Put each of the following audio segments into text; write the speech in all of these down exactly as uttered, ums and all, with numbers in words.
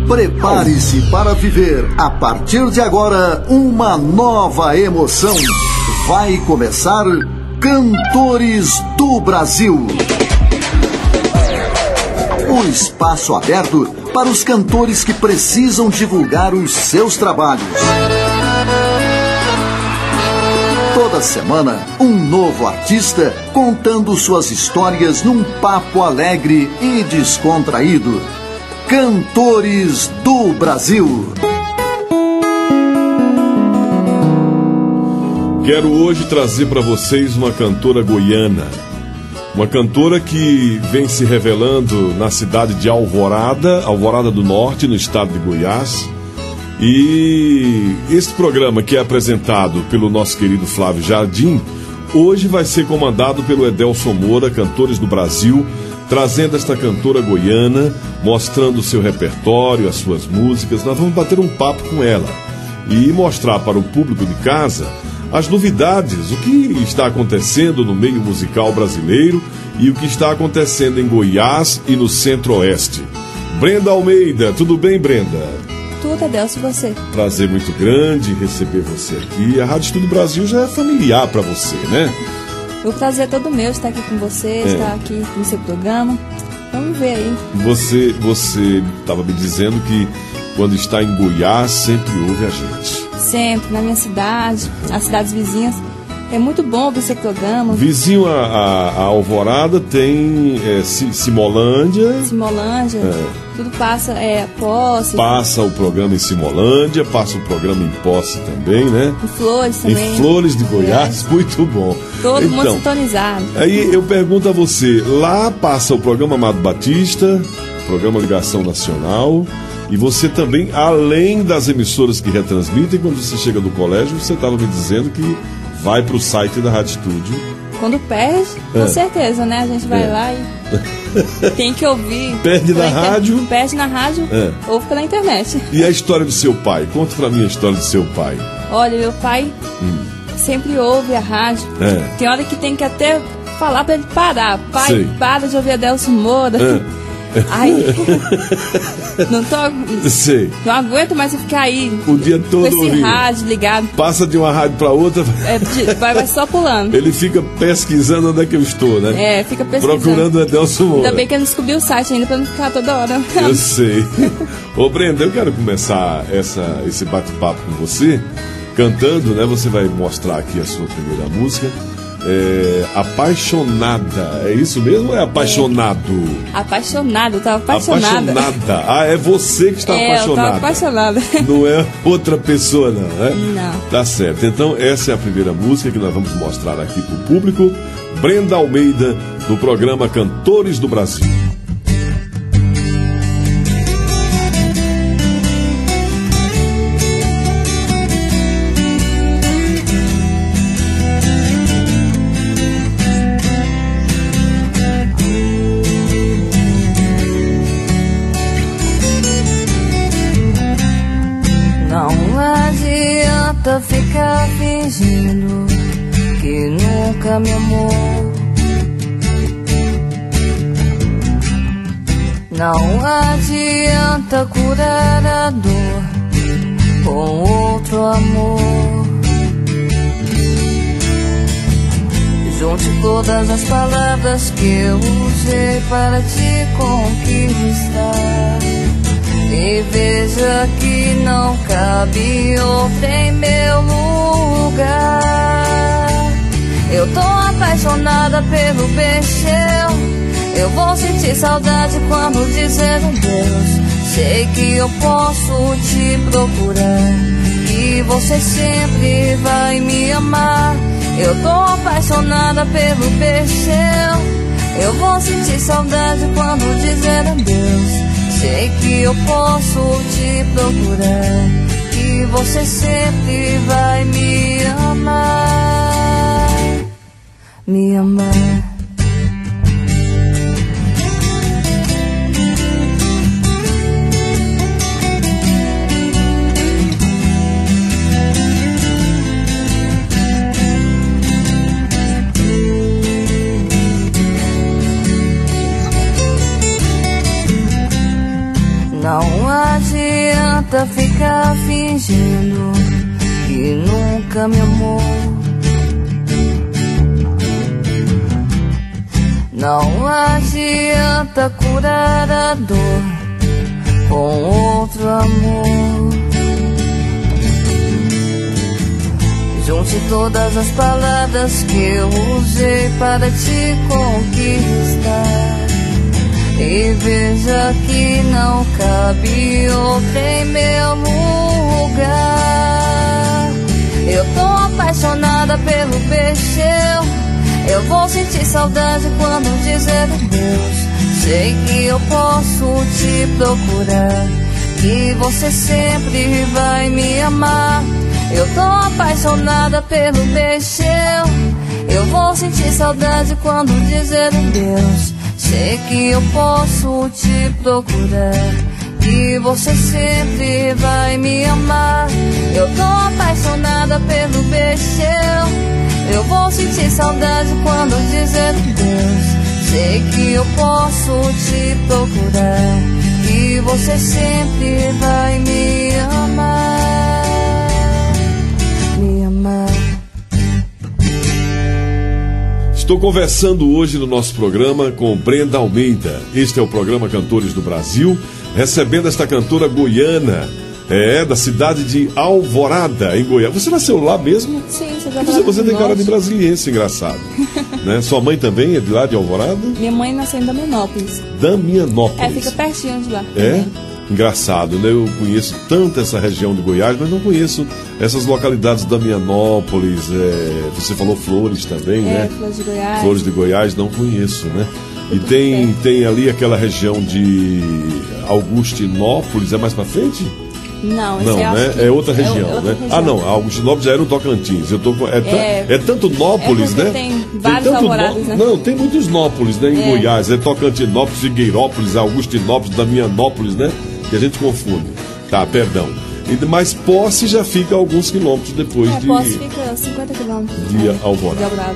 Prepare-se para viver, a partir de agora, uma nova emoção. Vai começar Cantores do Brasil. Um espaço aberto para os cantores que precisam divulgar os seus trabalhos. Toda semana, um novo artista contando suas histórias num papo alegre e descontraído. Cantores do Brasil. Quero hoje trazer para vocês uma cantora goiana. Uma cantora que vem se revelando na cidade de Alvorada, Alvorada do Norte, no estado de Goiás. E esse programa, que é apresentado pelo nosso querido Flávio Jardim, hoje vai ser comandado pelo Edelson Moura, Cantores do Brasil, trazendo esta cantora goiana, mostrando o seu repertório, as suas músicas. Nós vamos bater um papo com ela e mostrar para o público de casa as novidades, o que está acontecendo no meio musical brasileiro e o que está acontecendo em Goiás e no Centro-Oeste. Brenda Almeida, tudo bem, Brenda? Tudo, Adelson, e você? Prazer muito grande receber você aqui. A Rádio Estúdio Brasil já é familiar para você, né? O prazer é todo meu estar aqui com você, é. estar aqui no seu programa. Vamos ver aí. Você você estava me dizendo que quando está em Goiás sempre ouve a gente. Sempre, na minha cidade, as cidades vizinhas. É muito bom ouvir esse programa. Vizinho a, a, a Alvorada tem é, Simolândia. Simolândia, é. Tudo passa, é, Posse. Passa o programa em Simolândia, passa o programa em Posse também, né? Em Flores também. Em Flores de Goiás, é. Muito bom. Todo então, mundo sintonizado. Aí eu pergunto a você, lá passa o programa Amado Batista, programa Ligação Nacional, e você também, além das emissoras que retransmitem, quando você chega do colégio, você estava me dizendo que vai pro site da Rádio Estúdio. Quando perde, com é. certeza, né? A gente vai é. lá e tem que ouvir. Perde na inter... rádio. Perde na rádio, é. ouve pela internet. E a história do seu pai? Conta pra mim a história do seu pai. Olha, meu pai hum. sempre ouve a rádio. É. Tem hora que tem que até falar pra ele parar. Pai, Sei. para de ouvir Adelson Moura. É. Aí, não tô. Sei. Não aguento mais ficar aí o dia todo com esse ouvindo. rádio ligado. Passa de uma rádio pra outra. É, vai, vai só pulando. Ele fica pesquisando onde é que eu estou, né? É, fica pesquisando. Procurando o Edelson Moura. Ainda bem que eu não descobri o site ainda pra não ficar toda hora. Eu sei. Ô Brenda, eu quero começar essa, esse bate-papo com você cantando, né? Você vai mostrar aqui a sua primeira música. É, apaixonada, é isso mesmo ou é apaixonado? É. Apaixonada, eu tava apaixonada. Apaixonada, ah, é você que está é, apaixonada. Eu tava apaixonada. Não é outra pessoa, não, né? Não. Tá certo, então essa é a primeira música que nós vamos mostrar aqui pro público. Brenda Almeida, do programa Cantores do Brasil. Ficar fingindo que nunca me amou. Não adianta curar a dor com outro amor. Junte todas as palavras que eu usei para te conquistar e veja que não cabe outra em meu lugar. Eu tô apaixonada pelo beijo. Eu vou sentir saudade quando dizer adeus. Sei que eu posso te procurar e você sempre vai me amar. Eu tô apaixonada pelo beijo. Eu vou sentir saudade quando dizer adeus. Sei que eu posso te procurar e você sempre vai me amar, me amar. Não adianta ficar fingindo que nunca me amou. Não adianta curar a dor com outro amor. Junte todas as palavras que eu usei para te conquistar e veja que não cabe outra em meu lugar. Eu tô apaixonada pelo beijo. Eu vou sentir saudade quando dizer adeus. Sei que eu posso te procurar, que você sempre vai me amar. Eu tô apaixonada pelo beijo. Eu vou sentir saudade quando dizer adeus. Sei que eu posso te procurar, que você sempre vai me amar. Eu tô apaixonada pelo beijo. Eu vou sentir saudade quando dizer adeus. Sei que eu posso te procurar, que você sempre vai me amar. Me amar. Estou conversando hoje no nosso programa com Brenda Almeida. Este é o programa Cantores do Brasil, recebendo esta cantora goiana, é, da cidade de Alvorada, em Goiás. Você nasceu lá mesmo? Sim, você já Você, você tem cara de brasiliense, engraçado. Né? Sua mãe também é de lá, de Alvorada? Minha mãe nasceu em Damianópolis. Damianópolis. É, fica pertinho de lá. É? Também. Engraçado, né? Eu conheço tanto essa região de Goiás, mas não conheço essas localidades. Damianópolis, é... você falou Flores também, é, né? Flores de Goiás. Flores de Goiás, não conheço, né? E tem, tem ali aquela região de Augustinópolis, é mais pra frente? Não, Não, é, né? É outra região, é outra né? região. Ah, não, Augustinópolis já era no Tocantins. Eu tô com... é, É, é tanto Nópolis, é né? tem vários tanto alvorados, nó... né? Não, tem muitos Nópolis, né? Em É. Goiás. É Tocantinópolis, Figueirópolis, Augustinópolis, Damianópolis, né? Que a gente confunde. Tá, perdão. E- Mas Posse já fica alguns quilômetros depois É, de, Posse fica cinquenta quilômetros. de é, Alvorada. de Alvorada.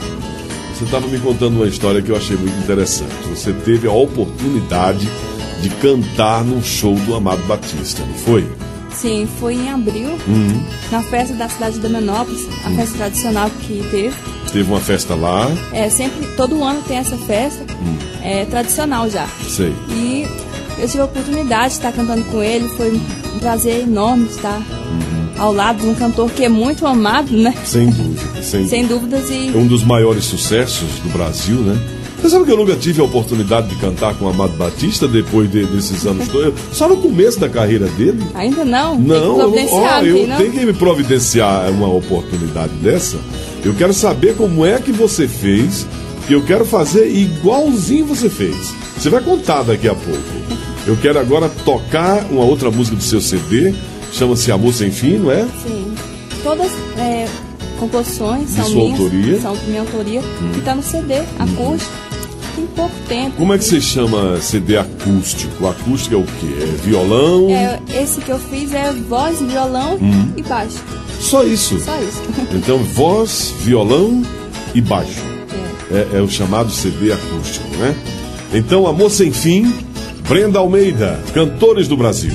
Você estava me contando uma história que eu achei muito interessante. Você teve a oportunidade de cantar num show do Amado Batista, não foi? Sim, foi em abril, Uhum. na festa da cidade de Damianópolis, a festa tradicional que teve. Teve uma festa lá, É, sempre, todo ano tem essa festa, é tradicional já. sei. E eu tive a oportunidade de estar cantando com ele, foi um prazer enorme estar ao lado de um cantor que é muito amado, né? Sem dúvida, sem, Sem dúvidas e... É um dos maiores sucessos do Brasil, né? Você sabe que eu nunca tive a oportunidade de cantar com o Amado Batista depois de- desses anos todos? Só no começo da carreira dele. Ainda não? Não, tem que providenciar, ó, eu tem, não? tenho que me providenciar uma oportunidade dessa. Eu quero saber como é que você fez, que eu quero fazer igualzinho você fez. Você vai contar daqui a pouco. Eu quero agora tocar uma outra música do seu C D, chama-se Amor Sem Fim, não é? Sim. Todas é, composições De são sua minhas, autoria? são minha autoria, que está no C D, acústico, tem pouco tempo. Como é que você chama C D acústico? O acústico é o quê? É violão? É, esse que eu fiz é voz, violão e baixo. Só isso. Só isso. Então, voz, violão e baixo. É. É, é o chamado C D acústico, né? Então, Amor Sem Fim, Brenda Almeida, Cantores do Brasil.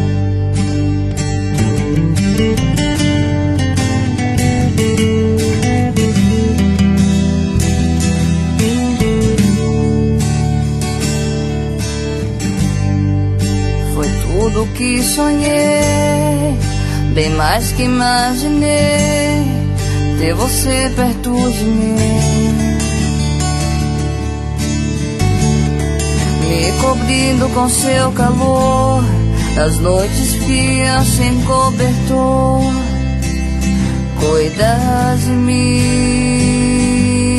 Foi tudo que sonhei, bem mais que imaginei, ter você perto de mim, me cobrindo com seu calor, as noites frias sem cobertor, cuidar de mim.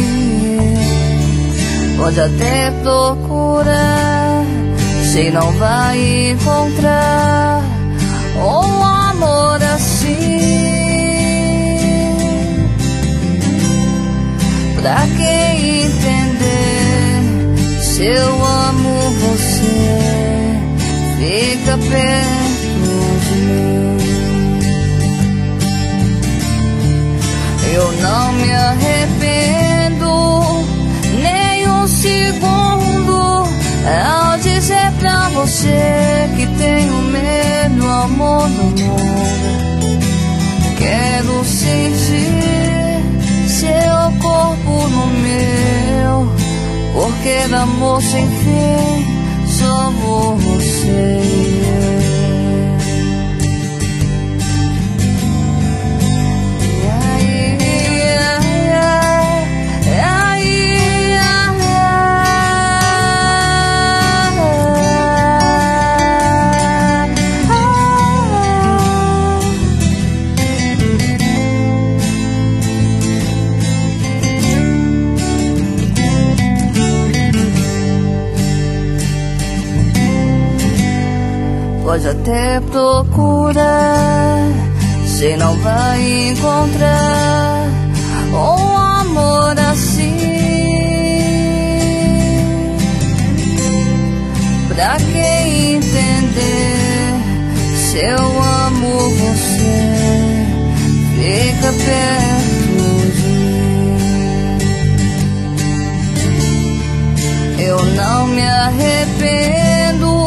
Pode até procurar, sei não vai encontrar um amor assim. Pra quem entender, se eu amo você, fica perto de mim. Eu não me arrependo nem um segundo ao dizer pra você que tem o mesmo amor do mundo. Quero sentir seu corpo no meu, porque de amor sem fim só você. Pode até procurar, cê não vai encontrar um amor assim. Pra quem entender, se eu amo você, fica perto de mim. Eu não me arrependo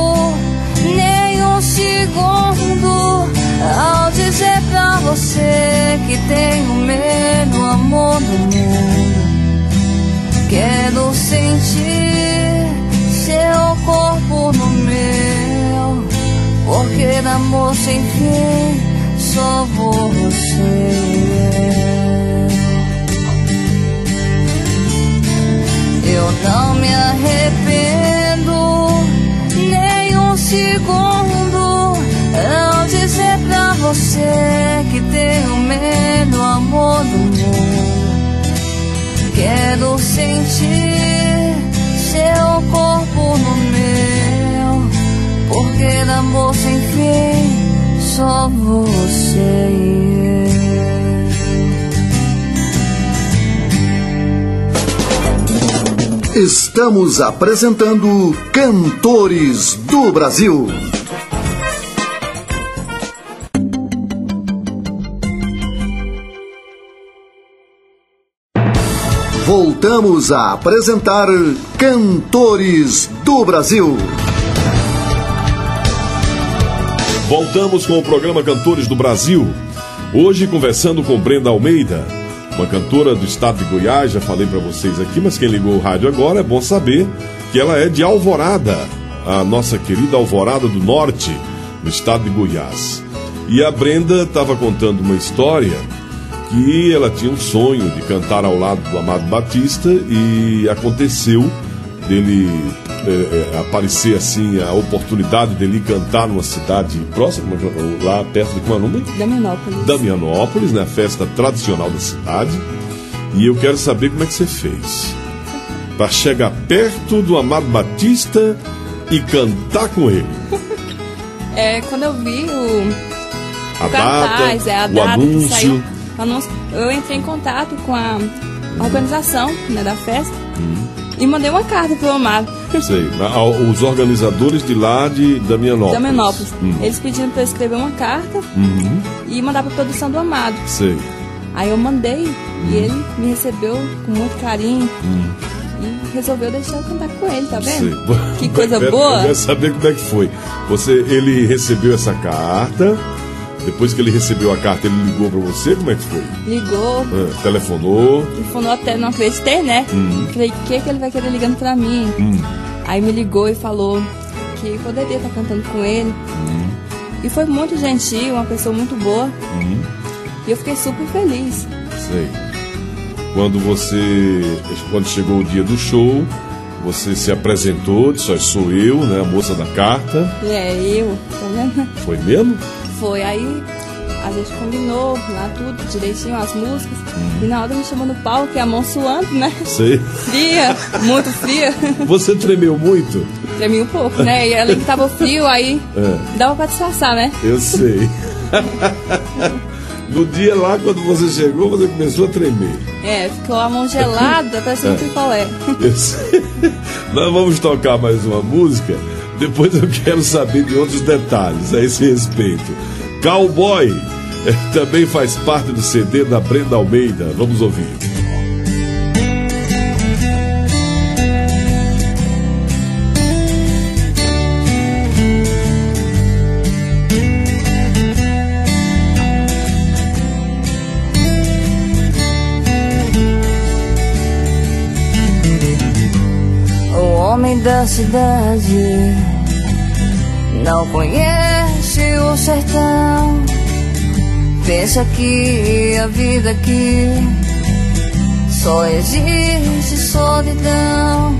segundo ao dizer pra você que tem o mesmo amor do mundo. Quero sentir seu corpo no meu, porque de amor sem fim só você. Eu não me arrependo nem um segundo ao dizer pra você que tem o mesmo amor do mundo. Quero sentir seu corpo no meu, porque de amor sem fim só você e eu. Estamos apresentando Cantores do Brasil. Voltamos a apresentar Cantores do Brasil. Voltamos com o programa Cantores do Brasil. Hoje conversando com Brenda Almeida, uma cantora do estado de Goiás. Já falei para vocês aqui, mas quem ligou o rádio agora é bom saber que ela é de Alvorada, a nossa querida Alvorada do Norte, no estado de Goiás. E a Brenda estava contando uma história que ela tinha um sonho de cantar ao lado do Amado Batista e aconteceu dele é, é, aparecer assim, a oportunidade dele cantar numa cidade próxima, lá perto de qual nome? Damianópolis. Damianópolis, né? A festa tradicional da cidade. E eu quero saber como é que você fez para chegar perto do Amado Batista e cantar com ele. É, quando eu vi o, a o cartaz, data, é, a o data anúncio. que saiu, eu entrei em contato com a organização, né, da festa, hum. e mandei uma carta pro Amado. Sei, os organizadores de lá de Damianópolis. Damianópolis. Hum. Eles pediram para eu escrever uma carta uhum. e mandar para produção do Amado. Sei. Aí eu mandei hum. e ele me recebeu com muito carinho. Hum. E resolveu deixar eu cantar com ele, tá vendo? Sei. Que coisa eu boa. Eu quero saber como é que foi. Você, ele recebeu essa carta. Depois que ele recebeu a carta, ele ligou pra você? Como é que foi? Ligou. Ah, telefonou? Telefonou até, não acreditei, né? Uhum. Falei, o que, que ele vai querer ligando pra mim? Uhum. Aí me ligou e falou que poderia estar cantando com ele. Uhum. E foi muito gentil, uma pessoa muito boa. Uhum. E eu fiquei super feliz. Sei. Quando você... Quando chegou o dia do show, você se apresentou, disse, sou eu, né? A moça da carta. É, eu, tá vendo? Foi mesmo? Foi, aí a gente combinou lá tudo, direitinho, as músicas. Hum. E na hora me chamou no palco, e a mão suando, né? Sei. Fria, muito fria. Você tremeu muito? Tremi um pouco, né? E além que tava frio, aí é. dava pra disfarçar, né? Eu sei. No dia lá, quando você chegou, você começou a tremer. É, ficou a mão gelada, parecendo um picolé. Eu sei. Nós vamos tocar mais uma música. Depois eu quero saber de outros detalhes a esse respeito. Cowboy é, também faz parte do C D da Brenda Almeida. Vamos ouvir. homem da cidade não conhece o sertão. Pensa que a vida aqui só existe solidão.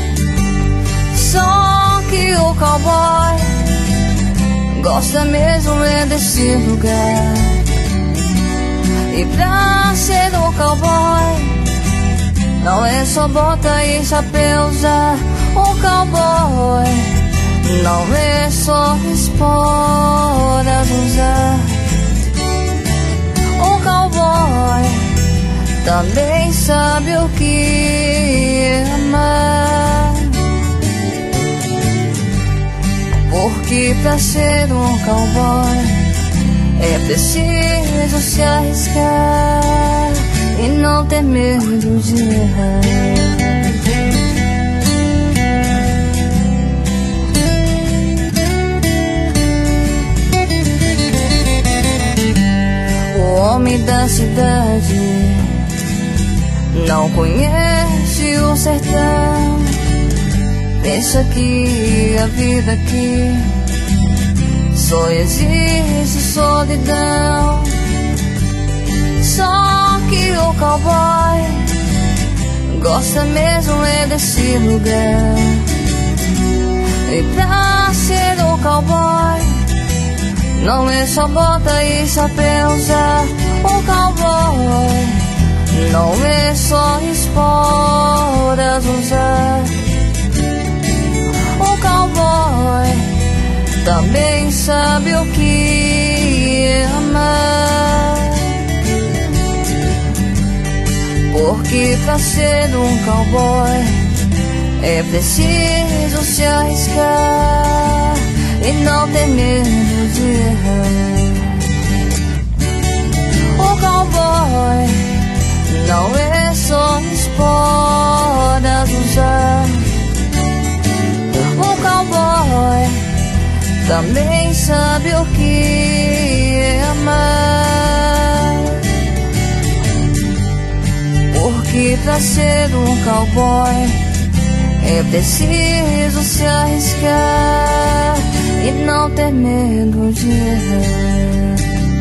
Só que o cowboy gosta mesmo é desse lugar. E pra ser um cowboy não é só bota e chapéu usar. Um cowboy não é só esporas usar. Um cowboy também sabe o que é amar. Porque pra ser um cowboy é preciso se arriscar e não ter medo de errar. O homem da cidade não conhece o sertão. Pensa que a vida aqui só existe solidão. Só que o cowboy gosta mesmo é desse lugar. E pra ser um cowboy não é só bota e chapéu usar. Um cowboy não é só esporas usar. Um cowboy também sabe o que é amar. Porque pra ser um cowboy é preciso se arriscar e não ter medo de errar. O cowboy não é só esporas usar. O cowboy também sabe o que é amar. Porque pra ser um cowboy é preciso se arriscar e não ter medo de errar.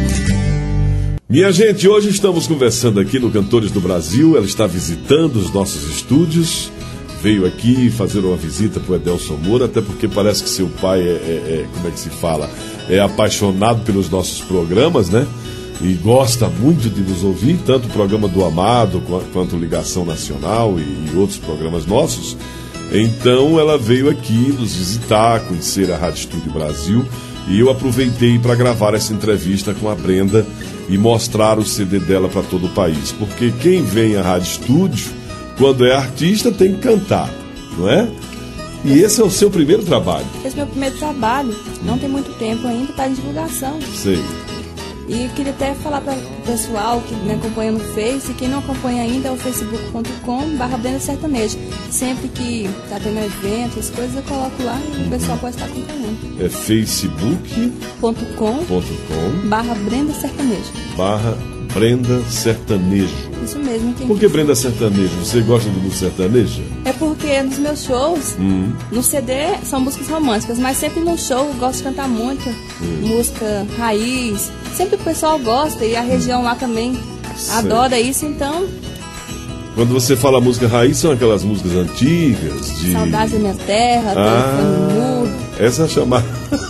Minha gente, hoje estamos conversando aqui no Cantores do Brasil. Ela está visitando os nossos estúdios. Veio aqui fazer uma visita para o Edelson Moura, até porque parece que seu pai é, é, é, como é que se fala, é apaixonado pelos nossos programas, né? E gosta muito de nos ouvir, tanto o programa do Amado quanto Ligação Nacional e outros programas nossos. Então ela veio aqui nos visitar, conhecer a Rádio Estúdio Brasil, e eu aproveitei para gravar essa entrevista com a Brenda e mostrar o C D dela para todo o país, porque quem vem à Rádio Estúdio, quando é artista, tem que cantar, não é? E esse é o seu primeiro trabalho? Esse é o meu primeiro trabalho, não tem muito tempo ainda, está em divulgação. Sei. E queria até falar para o pessoal que me acompanha no Face, e quem não acompanha ainda é o facebook ponto com barra Brenda Sertanejo. Sempre que está tendo evento, as coisas eu coloco lá e o pessoal pode estar acompanhando. É facebook ponto com barra Brenda Sertanejo. Barra Brenda Sertanejo. Isso mesmo. Quem Por que Brenda Sertanejo? Você gosta de música sertaneja? É porque nos meus shows, hum. no C D são músicas românticas, mas sempre no show eu gosto de cantar muito hum. música raiz. Sempre o pessoal gosta e a região lá também certo. Adora isso, então... Quando você fala música raiz, são aquelas músicas antigas de... Saudade da Minha Terra, ah, Telefone Mudo. Essa é chamada...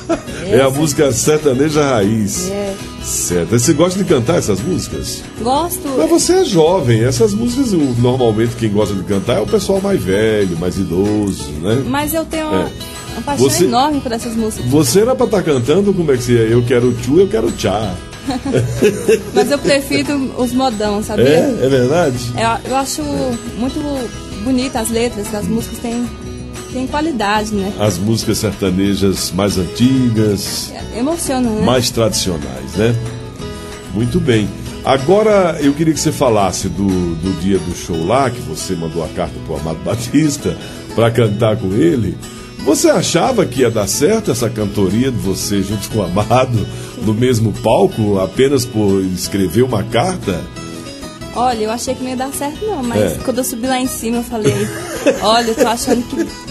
é a música sertaneja raiz. É. Certo. Você gosta de cantar essas músicas? Gosto. Mas você é jovem. Essas músicas, normalmente, quem gosta de cantar é o pessoal mais velho, mais idoso, né? Mas eu tenho uma, é. uma paixão você, enorme por essas músicas. Você era pra estar cantando, como é que você é? Eu quero tchu, eu quero tchá. Mas eu prefiro os modão, sabia? É? É verdade? É, eu acho muito bonita as letras das músicas, tem... Tem qualidade, né? As músicas sertanejas mais antigas, é, emociona, né? Mais tradicionais, né? Muito bem. Agora eu queria que você falasse do, do dia do show lá, que você mandou a carta pro Amado Batista para cantar com ele. Você achava que ia dar certo essa cantoria de você junto com o Amado no mesmo palco, apenas por escrever uma carta? Olha, eu achei que não ia dar certo não, mas é. quando eu subi lá em cima eu falei, olha, eu tô achando que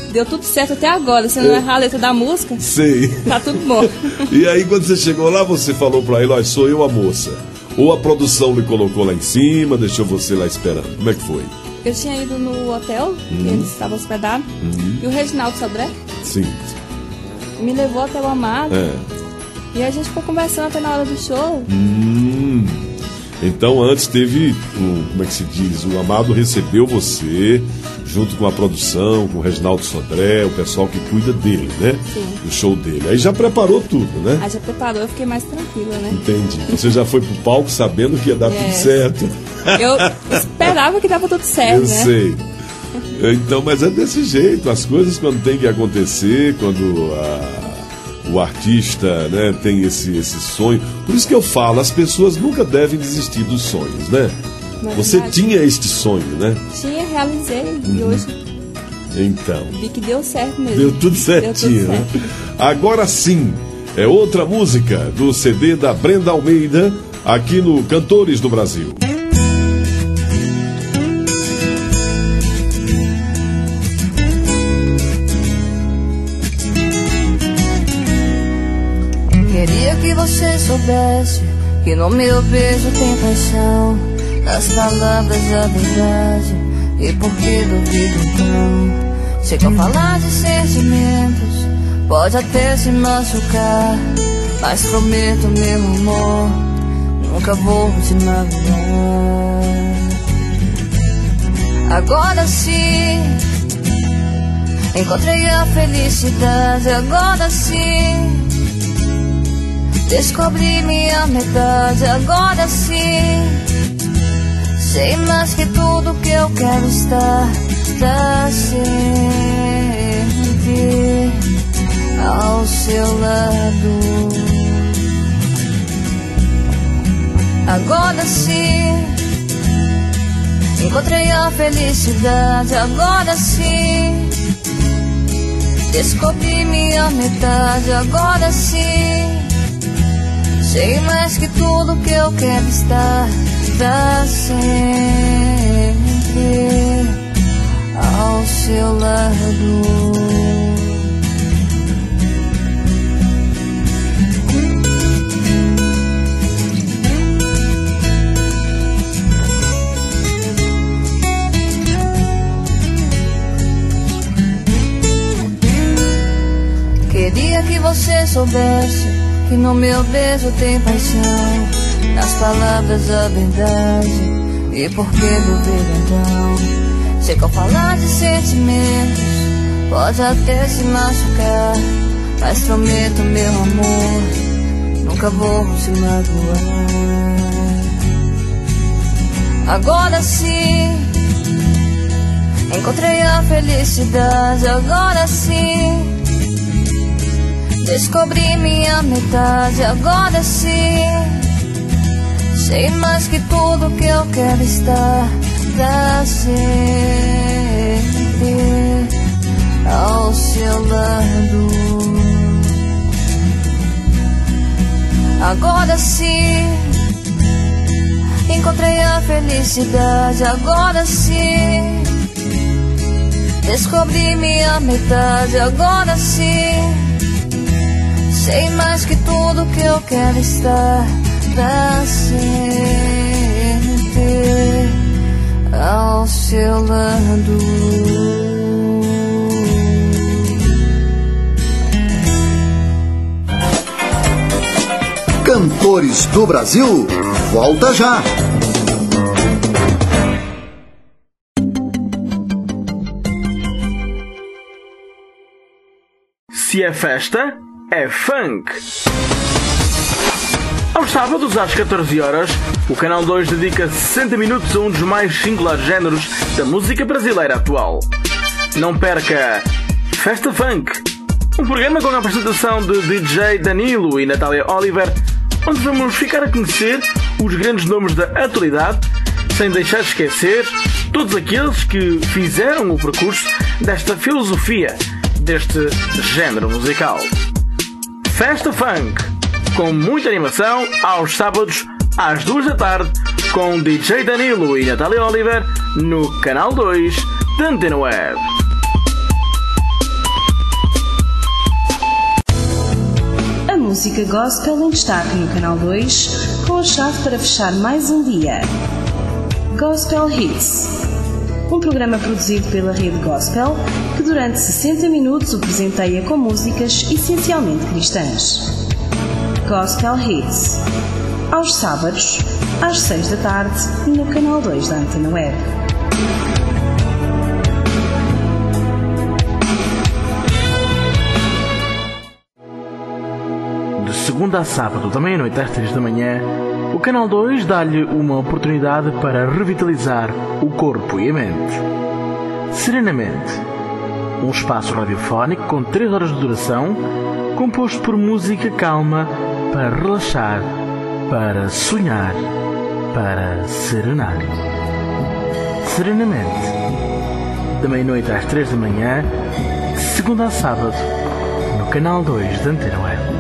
deu tudo certo até agora. Se não errar a letra da música, sei. Tá tudo bom. E aí, quando você chegou lá, você falou pra ele, ó, sou eu a moça. Ou a produção lhe colocou lá em cima, deixou você lá esperando. Como é que foi? Eu tinha ido no hotel, Uhum. que eles estavam hospedados, Uhum. e o Reginaldo Sodré Sim. me levou até o Amado. É. E a gente ficou conversando até na hora do show. Hum. Então antes teve, um, como é que se diz, o Amado recebeu você, junto com a produção, com o Reginaldo Sodré, o pessoal que cuida dele, né? Sim. Do show dele. Aí já preparou tudo, né? Aí já preparou, eu fiquei mais tranquila, né? Entendi. Você já foi pro palco sabendo que ia dar É. tudo certo. Eu esperava que dava tudo certo, Eu né? sei. Então, mas é desse jeito, as coisas quando tem que acontecer, quando a... o artista, né, tem esse, esse sonho. Por isso que eu falo, as pessoas nunca devem desistir dos sonhos, né? Mas Você verdade. tinha este sonho, né? Tinha, realizei. E Uhum. hoje Então, vi que deu certo mesmo. deu tudo certinho, Deu tudo né? certo. Agora sim, é outra música do C D da Brenda Almeida, aqui no Cantores do Brasil. Queria que você soubesse que no meu beijo tem paixão, nas palavras a verdade. E por que duvido então? Sei que ao falar de sentimentos pode até se machucar, mas prometo, meu amor, nunca vou te magoar. Agora sim encontrei a felicidade, agora sim descobri minha metade, agora sim sei mais que tudo que eu quero estar pra sempre ao seu lado. Agora sim encontrei a felicidade, agora sim descobri minha metade, agora sim sei mais que tudo que eu quero estar pra sempre ao seu lado. Queria que você soubesse que no meu beijo tem paixão, nas palavras a verdade. E por que duvido então? Sei que ao falar de sentimentos pode até se machucar, mas prometo, meu amor, nunca vou te magoar. Agora sim encontrei a felicidade, agora sim descobri minha metade, agora sim sei mais que tudo que eu quero estar pra sempre ao seu lado. Agora sim encontrei a felicidade, agora sim descobri minha metade, agora sim sei mais que tudo que eu quero estar pra sempre ao seu lado. Cantores do Brasil, volta já! Se é festa, é funk. Aos sábados, às catorze horas, o Canal dois dedica sessenta minutos a um dos mais singulares géneros da música brasileira atual. Não perca Festa Funk, um programa com a apresentação de D J Danilo e Natália Oliver, onde vamos ficar a conhecer os grandes nomes da atualidade, sem deixar de esquecer todos aqueles que fizeram o percurso desta filosofia, deste género musical. Festa Funk, com muita animação, aos sábados às duas da tarde, com D J Danilo e Natália Oliver, no Canal dois da Antena Web. música gospel em destaque no Canal dois, com a chave para fechar mais um dia. Gospel Hits, um programa produzido pela Rede Gospel, que durante sessenta minutos o presenteia com músicas essencialmente cristãs. Gospel Hits, aos sábados, às seis da tarde, no Canal dois da Antena Web. De segunda a sábado, da meia-noite às três da manhã, o Canal dois dá-lhe uma oportunidade para revitalizar o corpo e a mente. Serenamente, um espaço radiofónico com três horas de duração, composto por música calma para relaxar, para sonhar, para serenar. Serenamente, da meia-noite às três da manhã, de segunda a sábado, no Canal dois da Antena Web.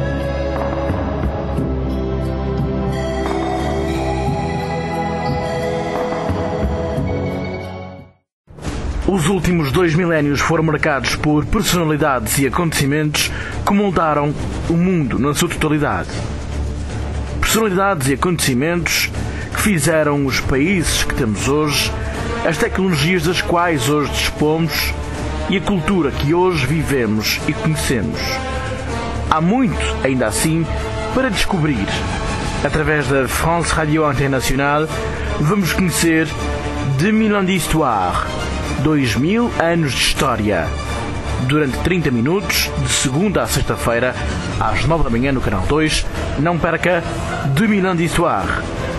Os últimos dois milénios foram marcados por personalidades e acontecimentos que moldaram o mundo na sua totalidade. Personalidades e acontecimentos que fizeram os países que temos hoje, as tecnologias das quais hoje dispomos e a cultura que hoje vivemos e conhecemos. Há muito, ainda assim, para descobrir. Através da France Radio Internationale, vamos conhecer deux mille ans d'histoire, dois mil anos de história, durante trinta minutos, de segunda a sexta-feira, às nove da manhã no Canal dois. Não perca deux mille ans d'histoire.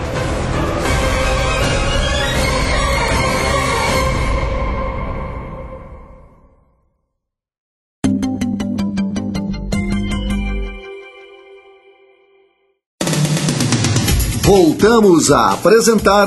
Voltamos a apresentar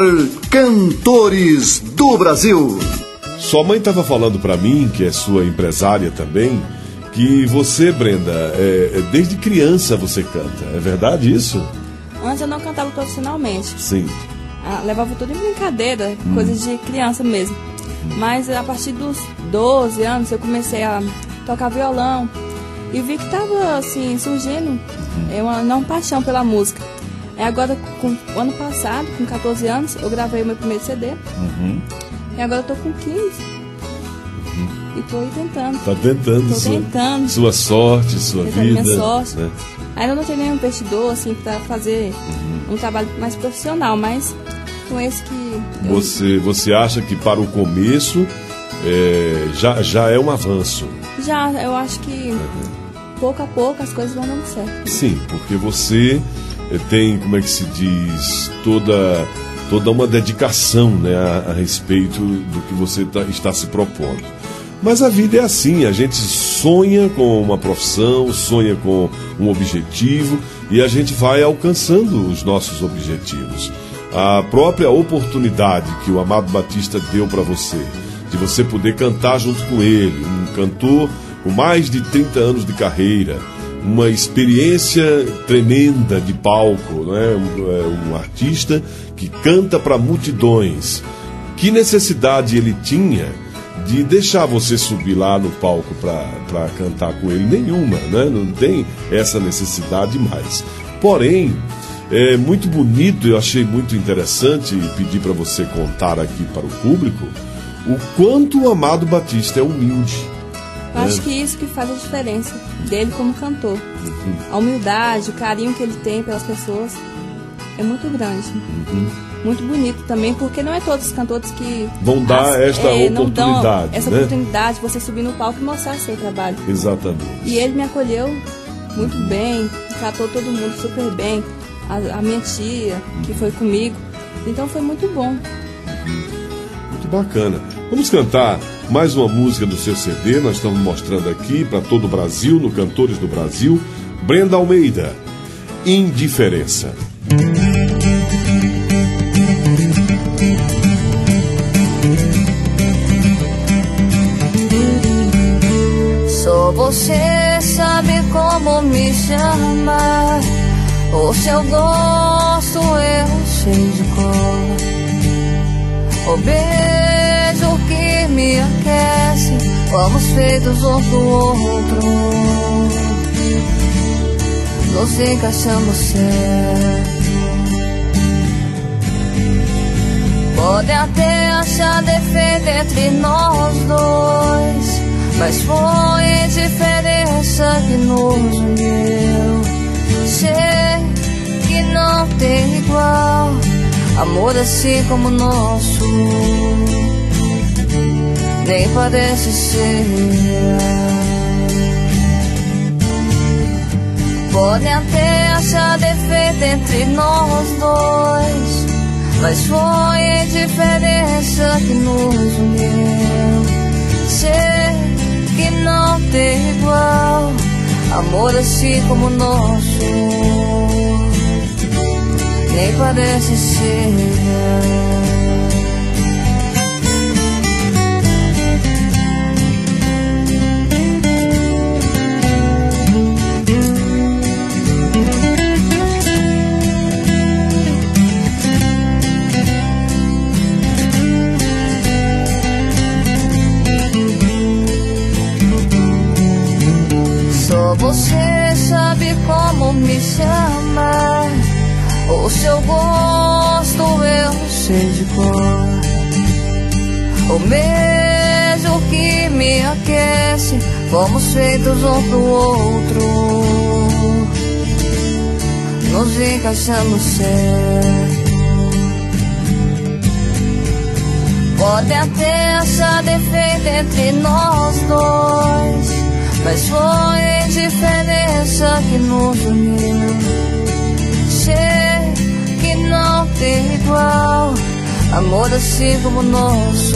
Cantores do Brasil. Sua mãe estava falando para mim, que é sua empresária também, que você, Brenda, é, desde criança você canta. É verdade isso? Antes eu não cantava profissionalmente. Sim. Ah, levava tudo em brincadeira, hum. coisas de criança mesmo. Hum. Mas a partir dos doze anos eu comecei a tocar violão e vi que estava assim, surgindo hum. uma, uma paixão pela música. E agora, com, ano passado, com catorze anos, eu gravei o meu primeiro C D. Uhum. E agora eu tô com quinze. Uhum. E tô aí tentando. Tá tentando. Tô sua, tentando. Sua sorte, sua tentando vida. Minha sorte. Né? Ainda não tenho nenhum investidor, assim, pra fazer uhum. um trabalho mais profissional, mas com esse que... Você, eu... você acha que para o começo é, já, já é um avanço? Já, eu acho que uhum. pouco a pouco as coisas vão dando certo. Sim, porque você tem, como é que se diz, toda... toda uma dedicação, né, a, a respeito do que você tá, está se propondo. Mas a vida é assim, a gente sonha com uma profissão, sonha com um objetivo e a gente vai alcançando os nossos objetivos. A própria oportunidade que o Amado Batista deu para você, de você poder cantar junto com ele, um cantor com mais de trinta anos de carreira, uma experiência tremenda de palco, né? um, um artista que canta para multidões. Que necessidade ele tinha de deixar você subir lá no palco para cantar com ele? Nenhuma, né? Não tem essa necessidade mais. Porém, é muito bonito, eu achei muito interessante pedir para você contar aqui para o público o quanto o Amado Batista é humilde. Eu acho que isso que faz a diferença dele como cantor. Uhum. A humildade, o carinho que ele tem pelas pessoas é muito grande. Uhum. Muito bonito também, porque não é todos os cantores que vão dar as, esta é, oportunidade. Não dão essa né? oportunidade de você subir no palco e mostrar seu trabalho. Exatamente. E ele me acolheu muito uhum. bem, tratou todo mundo super bem. A, a minha tia, que foi comigo. Então foi muito bom. Uhum. Muito bacana. Vamos cantar mais uma música do seu C D. Nós estamos mostrando aqui para todo o Brasil, no Cantores do Brasil. Brenda Almeida, Indiferença. Só você sabe como me chamar. O seu gosto eu sei de cor. O beijo que me aquece, fomos feitos um pro outro. nos encaixamos certo. Pode até achar defeito entre nós dois, mas foi a diferença que nos uniu. Sei que não tem igual amor assim como o nosso, nem parece ser. Pode até achar defeito entre nós dois, mas foi a diferença que nos uniu. Sei que não tem igual amor assim como o nosso, nem parece ser. Só você sabe como me chamar, o seu gosto eu sei de cor. O mesmo que me aquece, fomos feitos um pro outro, nos encaixamos certo. Pode até achar defeito entre nós dois, mas foi a diferença que nos uniu. Sei que não tem igual amor assim como o nosso,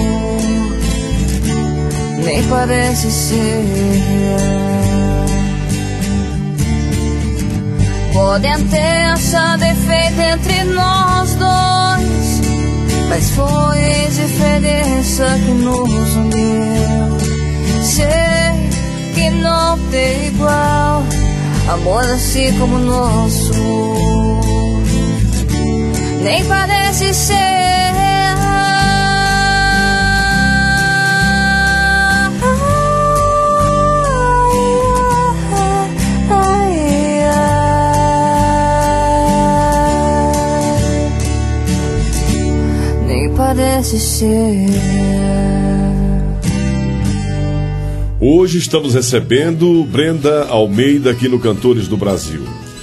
nem parece ser. Pode até achar defeito entre nós dois, mas foi a diferença que nos uniu. Sei que não tem igual amor assim como o nosso, nem parece ser. Nem parece ser. Hoje estamos recebendo Brenda Almeida aqui no Cantores do Brasil.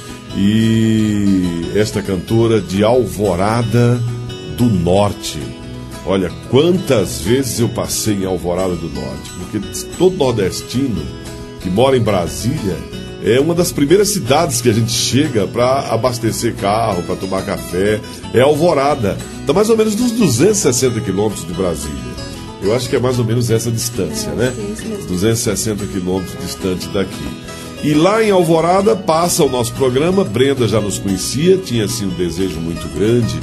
E esta cantora de Alvorada do Norte. Olha, quantas vezes eu passei em Alvorada do Norte, porque todo nordestino que mora em Brasília é uma das primeiras cidades que a gente chega para abastecer carro, para tomar café. É Alvorada. Está mais ou menos nos duzentos e sessenta quilômetros de Brasília. Eu acho que é mais ou menos essa distância, é, né? duzentos e sessenta quilômetros distante daqui. E lá em Alvorada passa o nosso programa. Brenda já nos conhecia, tinha assim um desejo muito grande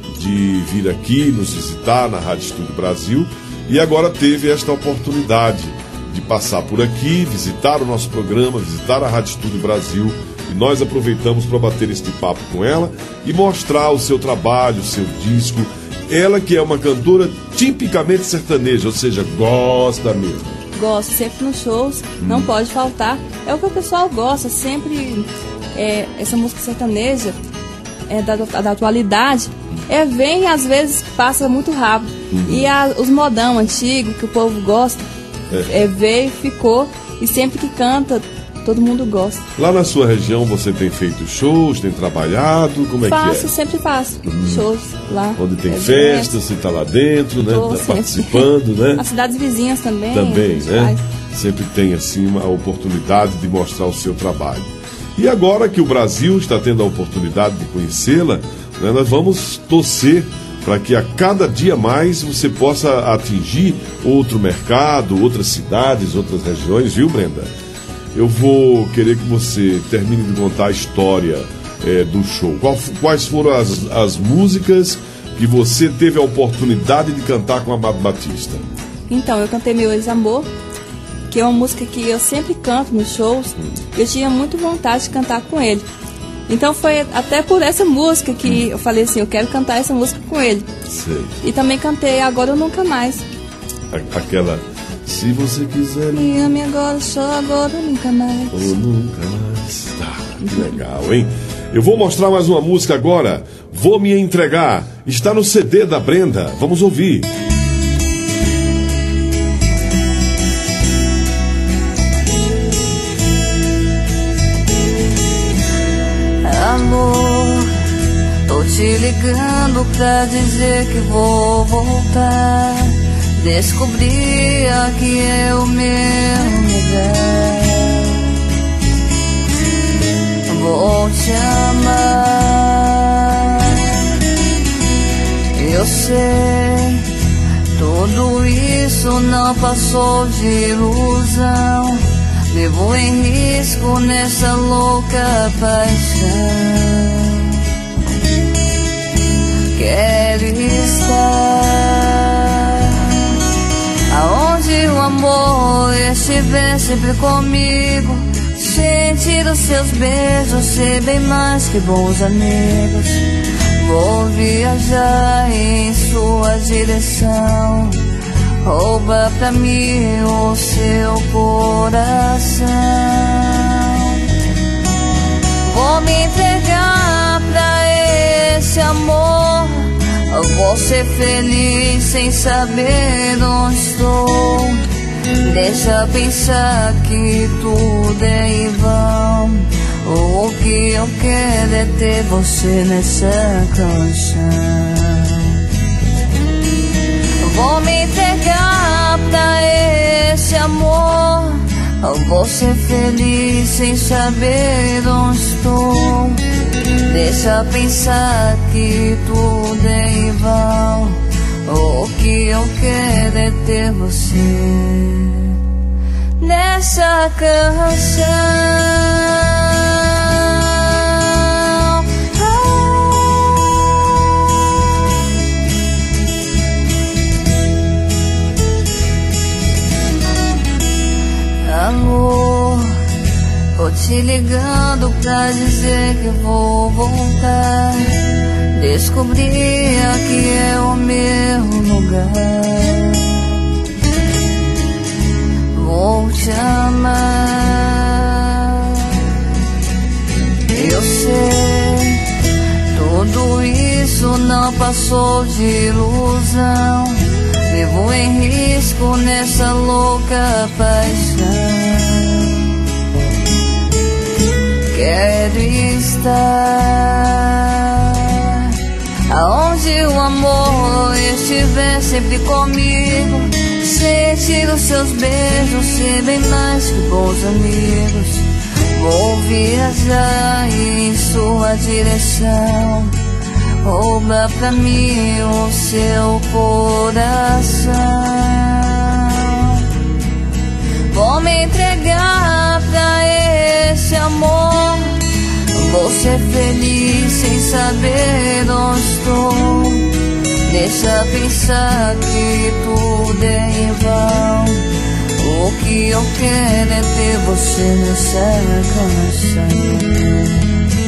de vir aqui nos visitar na Rádio Estúdio Brasil, e agora teve esta oportunidade de passar por aqui, visitar o nosso programa, visitar a Rádio Estúdio Brasil, e nós aproveitamos para bater este papo com ela e mostrar o seu trabalho, o seu disco. Ela que é uma cantora tipicamente sertaneja, ou seja, gosta mesmo. Gosto, sempre nos shows, hum. não pode faltar. É o que o pessoal gosta, sempre é, essa música sertaneja é da, da atualidade, é, vem às vezes passa muito rápido. Uhum. E a, os modão antigos, que o povo gosta, é. É, veio, ficou, e sempre que canta, todo mundo gosta. Lá na sua região você tem feito shows, tem trabalhado, como é faço, que é? Faço, sempre faço hum. shows lá. Onde tem festa, você está lá dentro, né? Tá participando, né? As cidades vizinhas também. Também, né? Faz. Sempre tem assim uma oportunidade de mostrar o seu trabalho. E agora que o Brasil está tendo a oportunidade de conhecê-la, né, nós vamos torcer para que a cada dia mais você possa atingir outro mercado, outras cidades, outras regiões, viu, Brenda? Eu vou querer que você termine de contar a história é, do show. Qual, quais foram as, as músicas que você teve a oportunidade de cantar com Amado Batista? Então, eu cantei Meu Ex-Amor, que é uma música que eu sempre canto nos shows. Hum. Eu tinha muito vontade de cantar com ele. Então foi até por essa música que hum. eu falei assim, eu quero cantar essa música com ele. Sei. E também cantei Agora ou Nunca Mais. A, aquela... Se você quiser... Me ame agora, só agora ou nunca mais. Ou nunca mais. Tá. Que legal, hein? Eu vou mostrar mais uma música agora. Vou Me Entregar. Está no C D da Brenda. Vamos ouvir. Amor, tô te ligando pra dizer que vou voltar. Descobri aqui é o meu lugar. Vou te amar. Eu sei, tudo isso não passou de ilusão. Vivo em risco nessa louca paixão. Quero estar aonde o amor estiver sempre comigo. Sentir os seus beijos, ser bem mais que bons amigos. Vou viajar em sua direção. Rouba pra mim o seu coração. Vou me entregar pra esse amor. Vou ser feliz sem saber onde estou. Deixa pensar que tudo é em vão. O que eu quero é ter você nessa canção. Vou me entregar pra esse amor. Vou ser feliz sem saber onde estou. Deixa pensar que tudo é em vão. O que eu quero é ter você nessa canção. Amor, tô te ligando pra dizer que vou voltar. Descobri aqui é o meu lugar. Vou te amar. Eu sei, tudo isso não passou de ilusão. Vivo em risco nessa louca paixão. Quero estar aonde o amor estiver sempre comigo. Sentir os seus beijos, ser bem mais que bons amigos. Vou viajar em sua direção. Rouba pra mim o seu coração. Vou me entregar pra esse amor. Vou ser feliz sem saber onde estou. Deixa pensar que tudo é em vão. O que eu quero é ter você nessa canção.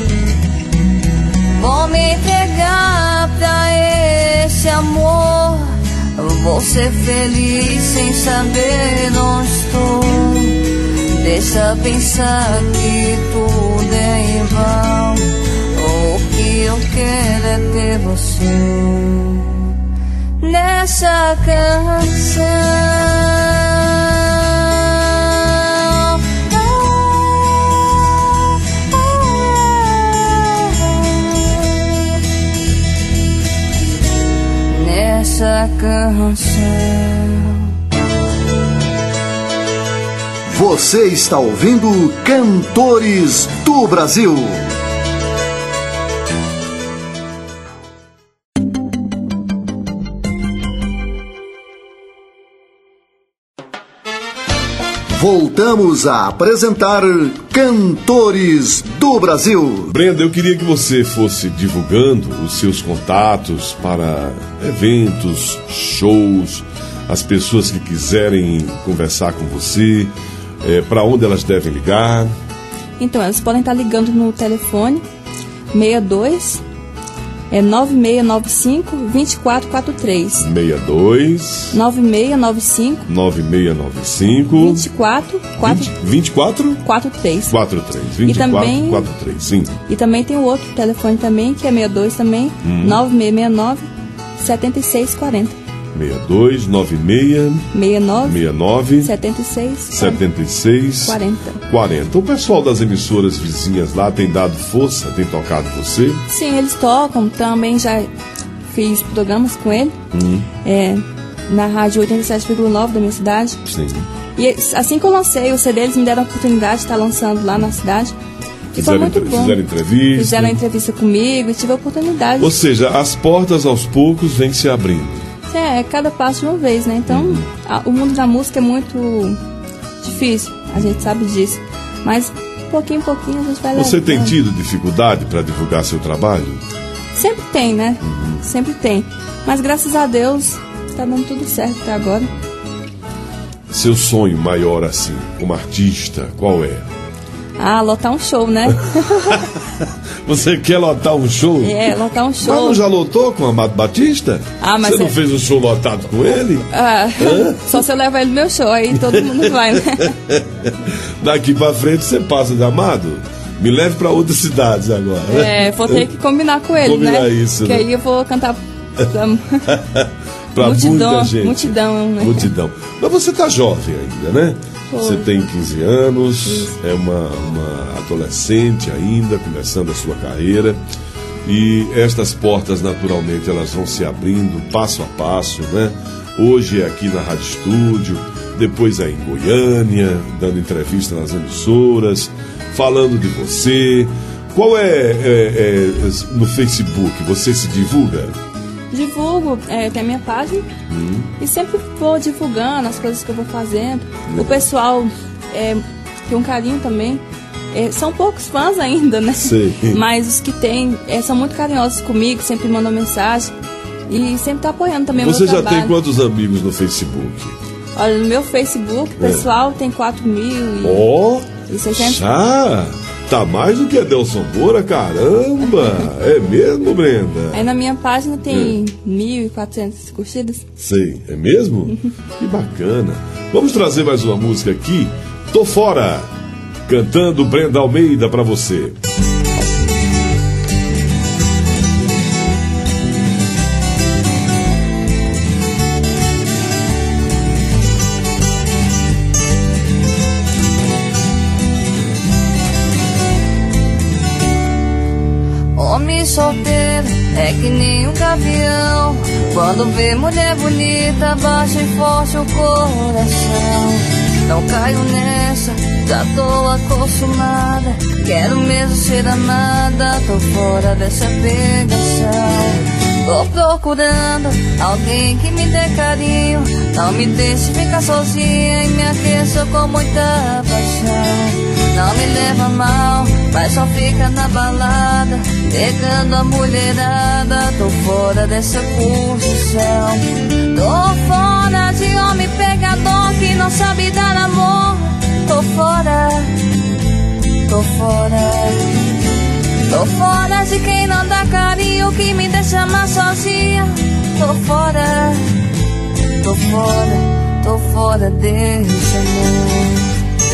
Vou me entregar pra esse amor. Vou ser feliz sem saber onde estou. Deixa pensar que tudo é em vão. O que eu quero é ter você nessa canção. Essa canção. Você está ouvindo Cantores do Brasil. Voltamos a apresentar Cantores do Brasil. Brenda, eu queria que você fosse divulgando os seus contatos para eventos, shows, as pessoas que quiserem conversar com você, é, para onde elas devem ligar. Então, elas podem estar ligando no telefone seis dois É nove seis nove cinco, dois quatro quatro três. seis dois nove seis nove cinco, nove seis nove cinco, dois quatro quatro três. quatro três, vinte e quatro quatro três, sim. E também tem o outro telefone também, que é seis dois também, hum. nove seis seis nove, sete seis quatro zero. seis dois nove seis seis nove seis nove sete seis sete seis quatro zero. O pessoal das emissoras vizinhas lá tem dado força, tem tocado você? Sim, eles tocam, também já fiz programas com ele, hum. é, na rádio oitenta e sete vírgula nove da minha cidade. Sim. E assim que eu lancei o C D, eles me deram a oportunidade de estar lançando lá na cidade. E fizeram, foi muito bom. Fizeram entrevista. Fizeram entrevista comigo e tive a oportunidade. Ou seja, as portas aos poucos vêm se abrindo. É, é cada passo de uma vez, né? Então, uhum. a, o mundo da música é muito difícil, a gente sabe disso. Mas, pouquinho em pouquinho, a gente vai levando. Você tem tido dificuldade para divulgar seu trabalho? Sempre tem, né? Uhum. Sempre tem. Mas, graças a Deus, está dando tudo certo até agora. Seu sonho maior, assim, como artista, qual é? Ah, lotar um show, né? Você quer lotar um show? É, lotar um show. Mas não já lotou com o Amado Batista? Ah, mas Você não é... fez um show lotado com ele? Ah, só se eu levar ele no meu show, aí todo mundo vai, né? Daqui pra frente você passa de Amado. Me leve pra outras cidades agora. É, vou ter que combinar com ele, combinar né? isso, Porque né? aí eu vou cantar pra, pra multidão, muita gente. Multidão, né? Multidão. Mas você tá jovem ainda, né? Você tem quinze anos, isso. é uma, uma adolescente ainda, começando a sua carreira. E estas portas, naturalmente, elas vão se abrindo passo a passo, né? Hoje é aqui na Rádio Estúdio, depois é em Goiânia, dando entrevista nas emissoras, falando de você. Qual é, é, é no Facebook? Você se divulga? Divulgo, é, tem a minha página hum. e sempre vou divulgando as coisas que eu vou fazendo. Hum. O pessoal é, tem um carinho também. É, são poucos fãs ainda, né? Sim. Mas os que tem é, são muito carinhosos comigo, sempre mandam mensagem e sempre tá apoiando também o meu trabalho. Você já tem quantos amigos no Facebook? Olha, no meu Facebook, o pessoal é. tem quatro mil e... Ó, oh, seiscentos... já... Tá mais do que Adelson Moura, caramba! É mesmo, Brenda? Aí na minha página tem é. mil e quatrocentas curtidas. Sei, é mesmo? Que bacana. Vamos trazer mais uma música aqui. Tô Fora, cantando Brenda Almeida pra você. Homem solteiro é que nem um gavião, quando vê mulher bonita baixa e forte o coração. Não caio nessa, já tô acostumada, quero mesmo ser amada, tô fora dessa pegação. Tô procurando alguém que me dê carinho, não me deixe ficar sozinha e me aqueça com muita paixão. Não me leva mal, mas só fica na balada, pegando a mulherada, tô fora dessa curtição. Tô fora de homem pegador que não sabe dar amor, tô fora, tô fora. Tô fora de quem não dá carinho, que me deixa amar sozinha, tô fora, tô fora, tô fora desse amor.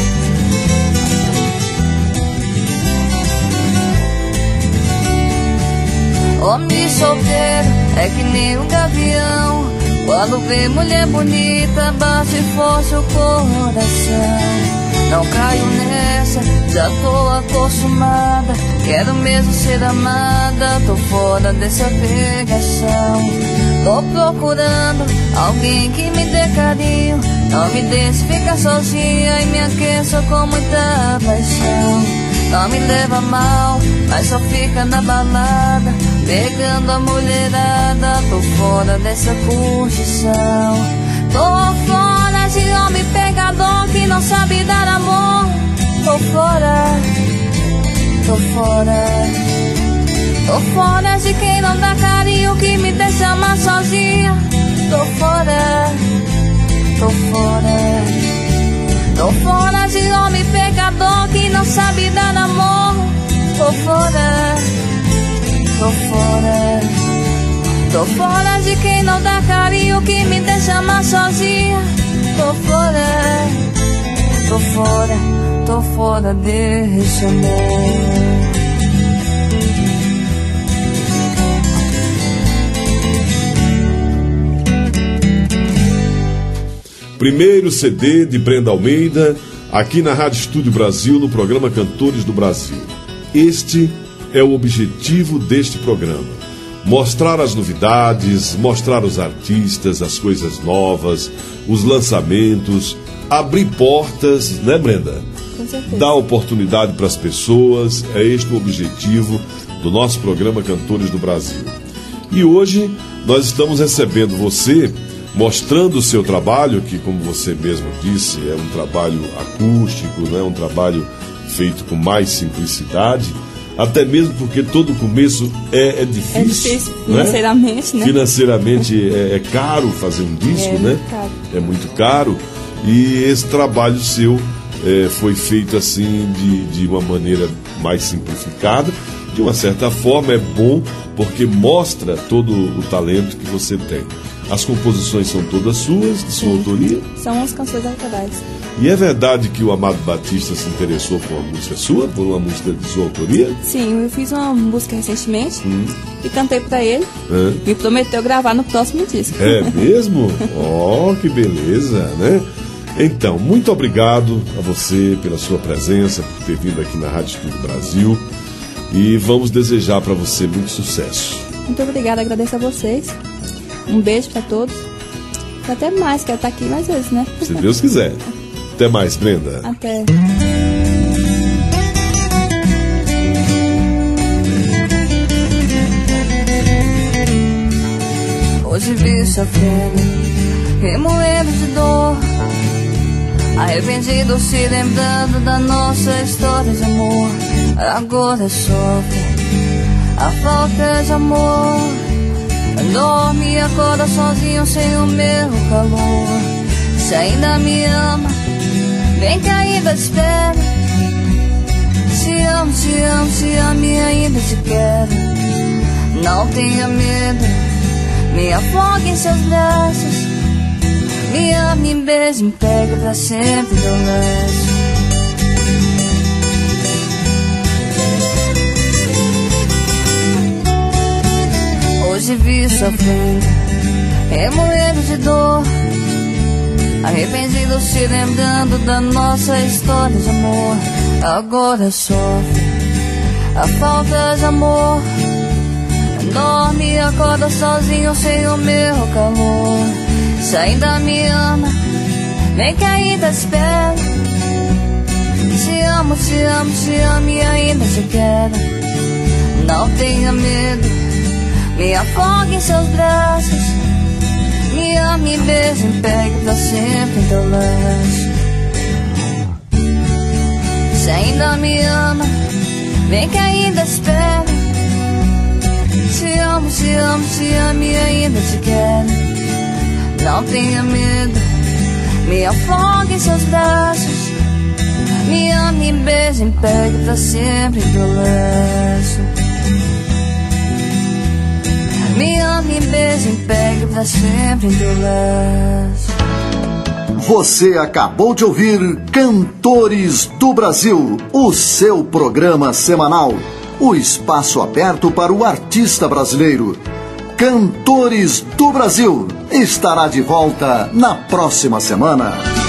Homem solteiro é que nem um gavião, quando vê mulher bonita bate forte o coração. Não caio nessa, já tô acostumada, quero mesmo ser amada, tô fora dessa pegação. Tô procurando alguém que me dê carinho, não me deixe ficar sozinha e me aqueça com muita paixão. Não me leva mal, mas só fica na balada, pegando a mulherada, tô fora dessa curtição. Tô fora de homem pegador que não sabe dar amor, tô fora, tô fora. Tô fora de quem não dá carinho, que me deixa amar sozinha, tô fora, tô fora. Tô fora de homem pegador que não sabe dar amor, tô fora, tô fora. Tô fora de quem não dá carinho, que me deixa mais sozinha. Tô fora, tô fora, tô fora desse amor. Primeiro C D de Brenda Almeida, aqui na Rádio Estúdio Brasil, no programa Cantores do Brasil. Este é o objetivo deste programa: mostrar as novidades, mostrar os artistas, as coisas novas, os lançamentos, abrir portas, né, Brenda? Com certeza. Dar oportunidade para as pessoas, é este o objetivo do nosso programa Cantores do Brasil. E hoje nós estamos recebendo você, mostrando o seu trabalho, que, como você mesmo disse, é um trabalho acústico, né? Um trabalho feito com mais simplicidade, até mesmo porque todo começo é, é difícil. É difícil financeiramente, né? né? Financeiramente é, é caro fazer um disco, é né? Muito caro. É muito caro. E esse trabalho seu é, foi feito assim de, de uma maneira mais simplificada. De uma certa forma é bom, porque mostra todo o talento que você tem. As composições são todas suas, de sua Sim. autoria? São as canções autorais. E é verdade que o Amado Batista se interessou por uma música sua, por uma música de sua autoria? Sim, eu fiz uma música recentemente Hum. e cantei pra ele. É. Me prometeu gravar no próximo disco. É mesmo? Oh, que beleza, né? Então, muito obrigado a você pela sua presença, por ter vindo aqui na Rádio Estúdio Brasil. E vamos desejar para você muito sucesso. Muito obrigada, agradeço a vocês. Um beijo pra todos. E até mais, quero estar aqui mais vezes, né? Se Deus quiser. Até mais, Brenda. Até. Hoje vi sofrendo, remoendo de dor, arrependido se lembrando da nossa história de amor. Agora sofre a falta de amor. Dorme e acorda sozinho sem o meu calor. Se ainda me ama, vem que ainda te espero. Te amo, te amo, te amo e ainda te quero. Não tenha medo, me afogue em seus braços. Me ame, me beije, me pegue pra sempre do laço. Hoje vi sofrendo, remoendo de dor, arrependido se lembrando da nossa história de amor. Agora sofre a falta de amor. Dorme e acorda sozinho sem o meu calor. Se ainda me ama, vem que ainda espero. Te amo, te amo, te amo e ainda te quero. Não tenha medo, me afogue em seus braços. Me ame, me beije, me pegue pra sempre em teu laço. Se ainda me ama, vem que ainda espero. Te amo, te amo, te amo e ainda te quero. Não tenha medo, me afogue em seus braços. Me ame, me beije, me pegue pra sempre em teu laço. Me ame, me beije, me pegue pra sempre em teu laço. Você acabou de ouvir Cantores do Brasil, o seu programa semanal. O espaço aberto para o artista brasileiro. Cantores do Brasil estará de volta na próxima semana.